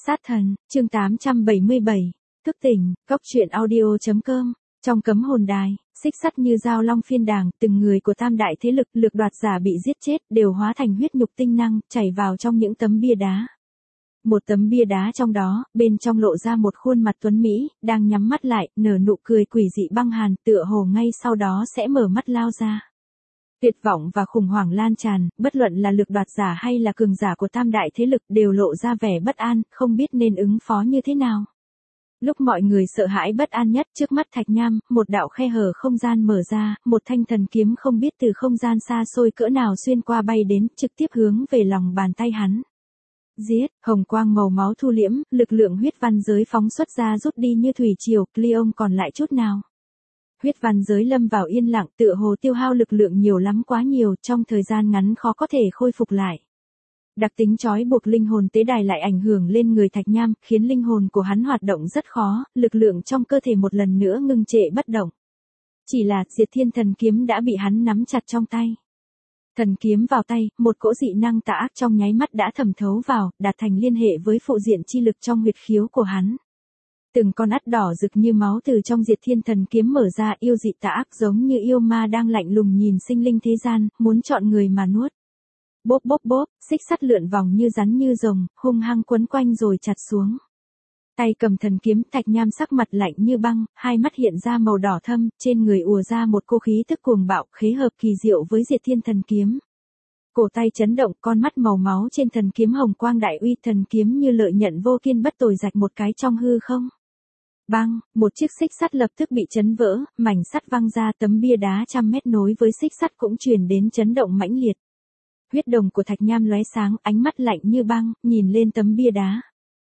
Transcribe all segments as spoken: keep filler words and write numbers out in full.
Sát thần, chương tám trăm bảy mươi bảy, thức tỉnh, cốc truyện audio chấm com, trong cấm hồn đài, xích sắt như dao long phiên đàng, từng người của tam đại thế lực, lực đoạt giả bị giết chết, đều hóa thành huyết nhục tinh năng, chảy vào trong những tấm bia đá. Một tấm bia đá trong đó, bên trong lộ ra một khuôn mặt tuấn Mỹ, đang nhắm mắt lại, nở nụ cười quỷ dị băng hàn, tựa hồ ngay sau đó sẽ mở mắt lao ra. Tuyệt vọng và khủng hoảng lan tràn, bất luận là lực đoạt giả hay là cường giả của tam đại thế lực đều lộ ra vẻ bất an, không biết nên ứng phó như thế nào. Lúc mọi người sợ hãi bất an nhất, trước mắt Thạch Nham, một đạo khe hở không gian mở ra, một thanh thần kiếm không biết từ không gian xa xôi cỡ nào xuyên qua bay đến, trực tiếp hướng về lòng bàn tay hắn. Giết, hồng quang màu máu thu liễm, lực lượng huyết văn giới phóng xuất ra rút đi như thủy triều, Cleon còn lại chút nào. Huyết văn giới lâm vào yên lặng, tựa hồ tiêu hao lực lượng nhiều lắm, quá nhiều, trong thời gian ngắn khó có thể khôi phục lại. Đặc tính trói buộc linh hồn tế đài lại ảnh hưởng lên người Thạch Nham, khiến linh hồn của hắn hoạt động rất khó, lực lượng trong cơ thể một lần nữa ngưng trệ bất động. Chỉ là Diệt Thiên Thần Kiếm đã bị hắn nắm chặt trong tay. Thần kiếm vào tay, một cỗ dị năng tà ác trong nháy mắt đã thẩm thấu vào, đạt thành liên hệ với phụ diện chi lực trong huyệt khiếu của hắn. Từng con ắt đỏ rực như máu từ trong Diệt Thiên Thần Kiếm mở ra, yêu dị tà ác giống như yêu ma đang lạnh lùng nhìn sinh linh thế gian, muốn chọn người mà nuốt. Bốp bốp bốp, xích sắt lượn vòng như rắn như rồng, hung hăng quấn quanh rồi chặt xuống. Tay cầm thần kiếm, Thạch Nham sắc mặt lạnh như băng, hai mắt hiện ra màu đỏ thâm, trên người ùa ra một cô khí tức cuồng bạo, khế hợp kỳ diệu với Diệt Thiên Thần Kiếm. Cổ tay chấn động, con mắt màu máu trên thần kiếm hồng quang đại uy, thần kiếm như lợi nhận vô kiên bất tồi rạch một cái trong hư không. Bang, một chiếc xích sắt lập tức bị chấn vỡ, mảnh sắt văng ra, tấm bia đá trăm mét nối với xích sắt cũng truyền đến chấn động mãnh liệt. Huyết đồng của Thạch Nham lóe sáng, ánh mắt lạnh như băng, nhìn lên tấm bia đá.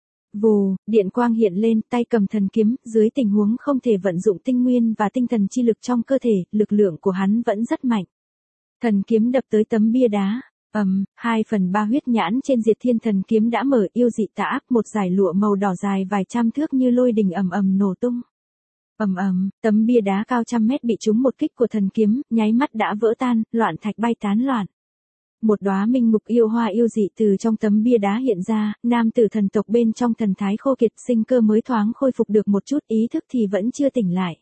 Vù, điện quang hiện lên, tay cầm thần kiếm, dưới tình huống không thể vận dụng tinh nguyên và tinh thần chi lực trong cơ thể, lực lượng của hắn vẫn rất mạnh. Thần kiếm đập tới tấm bia đá, ầm, um, hai phần ba huyết nhãn trên Diệt Thiên Thần Kiếm đã mở, yêu dị tà ác, một dải lụa màu đỏ dài vài trăm thước như lôi đình ầm ầm nổ tung. Ầm ầm, tấm bia đá cao trăm mét bị trúng một kích của thần kiếm, nháy mắt đã vỡ tan, loạn thạch bay tán loạn. Một đóa minh ngục yêu hoa yêu dị từ trong tấm bia đá hiện ra, nam tử thần tộc bên trong thần thái khô kiệt, sinh cơ mới thoáng khôi phục được một chút, ý thức thì vẫn chưa tỉnh lại.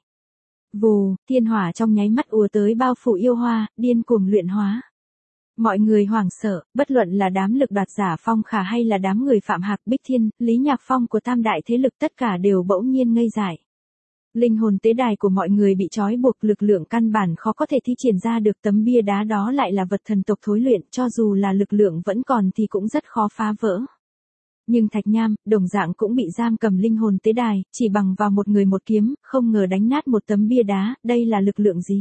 Vù, thiên hỏa trong nháy mắt ùa tới bao phủ yêu hoa, điên cuồng luyện hóa. Mọi người hoảng sợ, bất luận là đám lực đoạt giả Phong Khả hay là đám người Phạm Hạc, Bích Thiên, Lý Nhạc Phong của tam đại thế lực, tất cả đều bỗng nhiên ngây dại. Linh hồn tế đài của mọi người bị trói buộc, lực lượng căn bản khó có thể thi triển ra được, tấm bia đá đó lại là vật thần tộc thối luyện, cho dù là lực lượng vẫn còn thì cũng rất khó phá vỡ. Nhưng Thạch Nham, đồng dạng cũng bị giam cầm linh hồn tế đài, chỉ bằng vào một người một kiếm, không ngờ đánh nát một tấm bia đá, đây là lực lượng gì?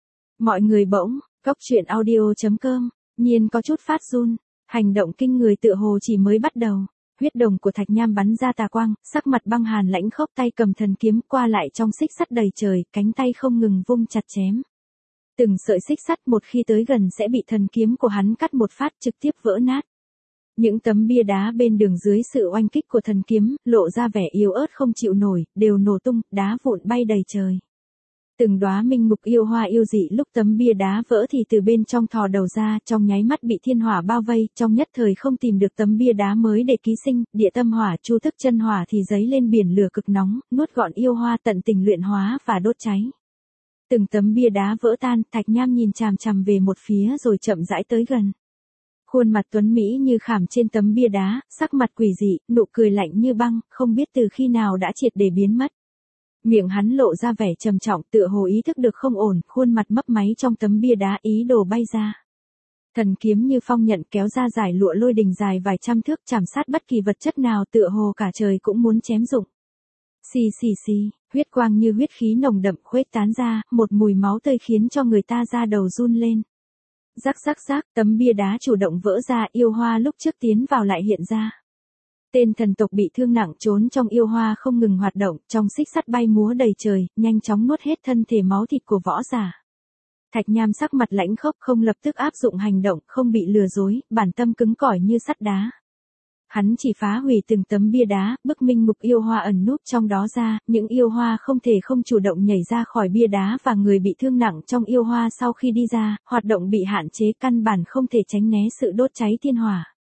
Mọi người bỗng, cốc truyện audio chấm com, nhiên có chút phát run, hành động kinh người tựa hồ chỉ mới bắt đầu. Huyết đồng của Thạch Nham bắn ra tà quang, sắc mặt băng hàn lãnh khốc, tay cầm thần kiếm qua lại trong xích sắt đầy trời, cánh tay không ngừng vung chặt chém. Từng sợi xích sắt một khi tới gần sẽ bị thần kiếm của hắn cắt một phát trực tiếp vỡ nát. Những tấm bia đá bên đường dưới sự oanh kích của thần kiếm, lộ ra vẻ yếu ớt không chịu nổi, đều nổ tung, đá vụn bay đầy trời. Từng đóa minh ngục yêu hoa yêu dị lúc tấm bia đá vỡ thì từ bên trong thò đầu ra, trong nháy mắt bị thiên hỏa bao vây, trong nhất thời không tìm được tấm bia đá mới để ký sinh, địa tâm hỏa, chu tức chân hỏa thì giấy lên biển lửa cực nóng, nuốt gọn yêu hoa, tận tình luyện hóa và đốt cháy. Từng tấm bia đá vỡ tan, Thạch Nham nhìn chằm chằm về một phía rồi chậm rãi tới gần. Khuôn mặt tuấn Mỹ như khảm trên tấm bia đá, sắc mặt quỷ dị, nụ cười lạnh như băng, không biết từ khi nào đã triệt để biến mất. Miệng hắn lộ ra vẻ trầm trọng, tựa hồ ý thức được không ổn, khuôn mặt mấp máy trong tấm bia đá, ý đồ bay ra. Thần kiếm như phong nhận kéo ra dải lụa lôi đình dài vài trăm thước, chảm sát bất kỳ vật chất nào, tựa hồ cả trời cũng muốn chém rụng. Xì xì xì, huyết quang như huyết khí nồng đậm khuếch tán ra, một mùi máu tươi khiến cho người ta da đầu run lên. Rắc rắc rắc, tấm bia đá chủ động vỡ ra, yêu hoa lúc trước tiến vào lại hiện ra. Tên thần tộc bị thương nặng trốn trong yêu hoa không ngừng hoạt động, trong xích sắt bay múa đầy trời, nhanh chóng nuốt hết thân thể máu thịt của võ giả. Thạch Nham sắc mặt lãnh khốc, không lập tức áp dụng hành động, không bị lừa dối, bản tâm cứng cỏi như sắt đá. Hắn chỉ phá hủy từng tấm bia đá, bức minh ngục yêu hoa ẩn núp trong đó ra, những yêu hoa không thể không chủ động nhảy ra khỏi bia đá và người bị thương nặng trong yêu hoa sau khi đi ra, hoạt động bị hạn chế, căn bản không thể tránh né sự đốt cháy thiên hỏa.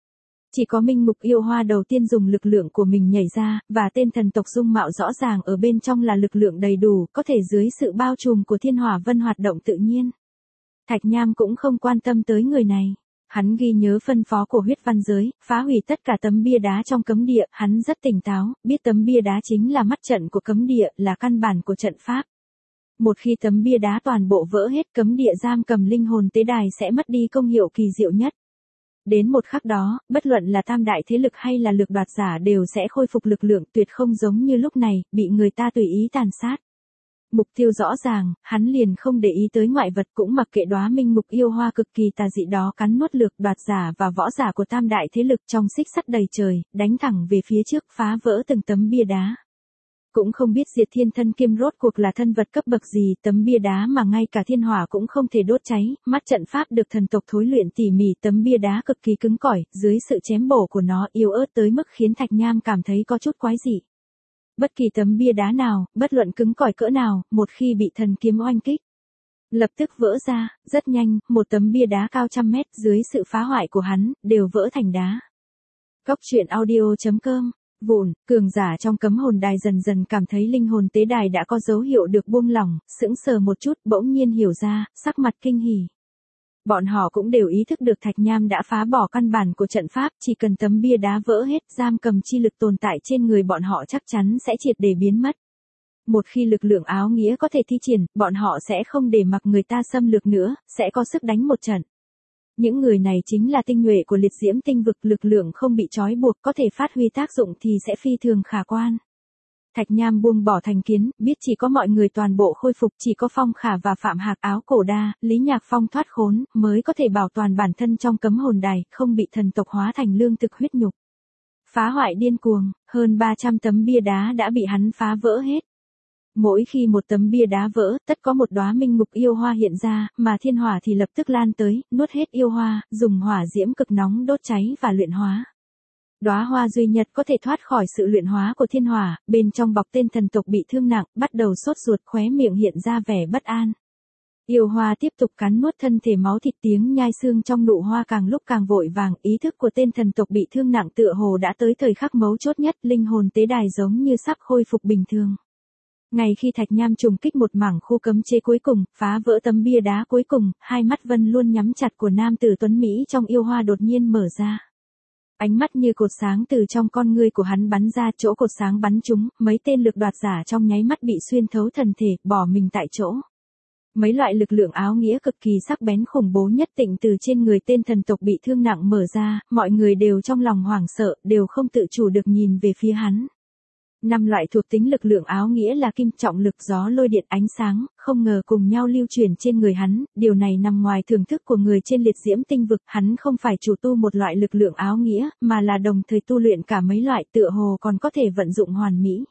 Chỉ có Minh Mục Yêu Hoa đầu tiên dùng lực lượng của mình nhảy ra, và tên thần tộc dung mạo rõ ràng ở bên trong là lực lượng đầy đủ, có thể dưới sự bao trùm của thiên hỏa vân hoạt động tự nhiên. Thạch Nham cũng không quan tâm tới người này. Hắn ghi nhớ phân phó của huyết văn giới, phá hủy tất cả tấm bia đá trong cấm địa, hắn rất tỉnh táo, biết tấm bia đá chính là mắt trận của cấm địa, là căn bản của trận pháp. Một khi tấm bia đá toàn bộ vỡ hết, cấm địa giam cầm linh hồn tế đài sẽ mất đi công hiệu kỳ diệu nhất. Đến một khắc đó, bất luận là tam đại thế lực hay là lực đoạt giả đều sẽ khôi phục lực lượng, tuyệt không giống như lúc này, bị người ta tùy ý tàn sát. Mục tiêu rõ ràng, hắn liền không để ý tới ngoại vật, cũng mặc kệ đóa minh mục yêu hoa cực kỳ tà dị đó cắn nuốt lược đoạt giả và võ giả của tam đại thế lực trong xích sắt đầy trời, đánh thẳng về phía trước, phá vỡ từng tấm bia đá. Cũng không biết diệt thiên thân kiêm rốt cuộc là thân vật cấp bậc gì, tấm bia đá mà ngay cả thiên hỏa cũng không thể đốt cháy, mắt trận pháp được thần tộc thối luyện tỉ mỉ, tấm bia đá cực kỳ cứng cỏi, dưới sự chém bổ của nó yếu ớt tới mức khiến Thạch Nham cảm thấy có chút quái dị. Bất kỳ tấm bia đá nào, bất luận cứng cỏi cỡ nào, một khi bị thần kiếm oanh kích, lập tức vỡ ra, rất nhanh, một tấm bia đá cao trăm mét dưới sự phá hoại của hắn, đều vỡ thành đá. Cốc truyện audio chấm com Vụn, cường giả trong cấm hồn đài dần dần cảm thấy linh hồn tế đài đã có dấu hiệu được buông lỏng, sững sờ một chút, bỗng nhiên hiểu ra, sắc mặt kinh hỉ. Bọn họ cũng đều ý thức được Thạch Nham đã phá bỏ căn bản của trận pháp, chỉ cần tấm bia đá vỡ hết, giam cầm chi lực tồn tại trên người bọn họ chắc chắn sẽ triệt để biến mất. Một khi lực lượng áo nghĩa có thể thi triển, bọn họ sẽ không để mặc người ta xâm lược nữa, sẽ có sức đánh một trận. Những người này chính là tinh nhuệ của liệt diễm tinh vực, lực lượng không bị trói buộc, có thể phát huy tác dụng thì sẽ phi thường khả quan. Thạch Nham buông bỏ thành kiến, biết chỉ có mọi người toàn bộ khôi phục, chỉ có Phong Khả và Phạm Hạc áo cổ đa, Lý Nhạc Phong thoát khốn, mới có thể bảo toàn bản thân trong cấm hồn đài, không bị thần tộc hóa thành lương thực huyết nhục. Phá hoại điên cuồng, hơn ba trăm tấm bia đá đã bị hắn phá vỡ hết. Mỗi khi một tấm bia đá vỡ, tất có một đóa minh mục yêu hoa hiện ra, mà thiên hỏa thì lập tức lan tới, nuốt hết yêu hoa, dùng hỏa diễm cực nóng đốt cháy và luyện hóa. Đóa hoa duy nhất có thể thoát khỏi sự luyện hóa của thiên hỏa, bên trong bọc tên thần tộc bị thương nặng, bắt đầu sốt ruột, khóe miệng hiện ra vẻ bất an. Yêu hoa tiếp tục cắn nuốt thân thể, máu thịt tiếng nhai xương trong nụ hoa càng lúc càng vội vàng, ý thức của tên thần tộc bị thương nặng tựa hồ đã tới thời khắc mấu chốt nhất, linh hồn tế đài giống như sắp khôi phục bình thường. Ngay khi Thạch Nham trùng kích một mảng khu cấm chế cuối cùng, phá vỡ tấm bia đá cuối cùng, hai mắt Vân luôn nhắm chặt của nam tử tuấn Mỹ trong yêu hoa đột nhiên mở ra. Ánh mắt như cột sáng từ trong con ngươi của hắn bắn ra, chỗ cột sáng bắn trúng, mấy tên lực đoạt giả trong nháy mắt bị xuyên thấu thần thể, bỏ mình tại chỗ. Mấy loại lực lượng áo nghĩa cực kỳ sắc bén khủng bố nhất tịnh từ trên người tên thần tộc bị thương nặng mở ra, mọi người đều trong lòng hoảng sợ, đều không tự chủ được nhìn về phía hắn. Năm loại thuộc tính lực lượng áo nghĩa là kim, trọng lực, gió, lôi, điện, ánh sáng, không ngờ cùng nhau lưu truyền trên người hắn, điều này nằm ngoài thưởng thức của người trên liệt diễm tinh vực, hắn không phải chủ tu một loại lực lượng áo nghĩa, mà là đồng thời tu luyện cả mấy loại, tựa hồ còn có thể vận dụng hoàn mỹ.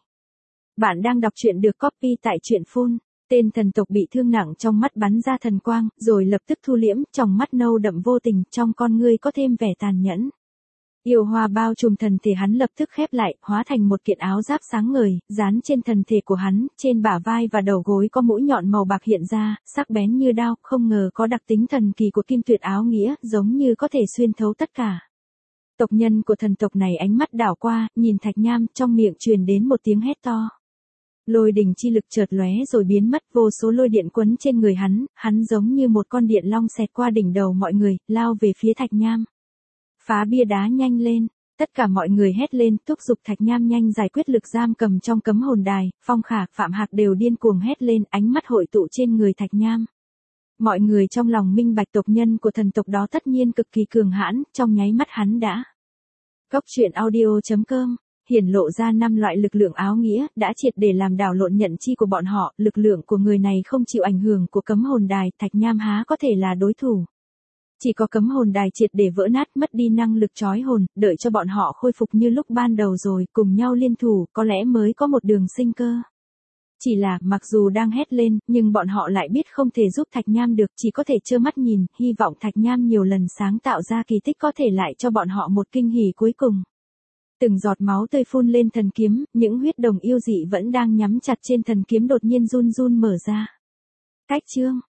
Bạn đang đọc truyện được copy tại truyện phun. Tên thần tộc bị thương nặng trong mắt bắn ra thần quang, rồi lập tức thu liễm, trong mắt nâu đậm vô tình, trong con ngươi có thêm vẻ tàn nhẫn. Yêu hoa bao trùm thần thể hắn lập tức khép lại, hóa thành một kiện áo giáp sáng ngời, dán trên thần thể của hắn, trên bả vai và đầu gối có mũi nhọn màu bạc hiện ra, sắc bén như đao, không ngờ có đặc tính thần kỳ của kim tuyệt áo nghĩa, giống như có thể xuyên thấu tất cả. Tộc nhân của thần tộc này ánh mắt đảo qua, nhìn Thạch Nham, trong miệng truyền đến một tiếng hét to. Lôi đình chi lực chợt lóe rồi biến mất, vô số lôi điện quấn trên người hắn, hắn giống như một con điện long xẹt qua đỉnh đầu mọi người, lao về phía Thạch Nham. Phá bia đá nhanh lên, tất cả mọi người hét lên, thúc giục Thạch Nham nhanh giải quyết lực giam cầm trong cấm hồn đài, Phong Khả, Phạm Hạc đều điên cuồng hét lên, ánh mắt hội tụ trên người Thạch Nham. Mọi người trong lòng minh bạch tộc nhân của thần tộc đó tất nhiên cực kỳ cường hãn, trong nháy mắt hắn đã. Cốc truyện audio chấm com hiển lộ ra năm loại lực lượng áo nghĩa, đã triệt để làm đảo lộn nhận chi của bọn họ, lực lượng của người này không chịu ảnh hưởng của cấm hồn đài, Thạch Nham há có thể là đối thủ. Chỉ có cấm hồn đài triệt để vỡ nát, mất đi năng lực trói hồn, đợi cho bọn họ khôi phục như lúc ban đầu rồi, cùng nhau liên thủ, có lẽ mới có một đường sinh cơ. Chỉ là, mặc dù đang hét lên, nhưng bọn họ lại biết không thể giúp Thạch Nham được, chỉ có thể trơ mắt nhìn, hy vọng Thạch Nham nhiều lần sáng tạo ra kỳ tích có thể lại cho bọn họ một kinh hỉ cuối cùng. Từng giọt máu tươi phun lên thần kiếm, những huyết đồng yêu dị vẫn đang nhắm chặt trên thần kiếm đột nhiên run run mở ra. Cách chương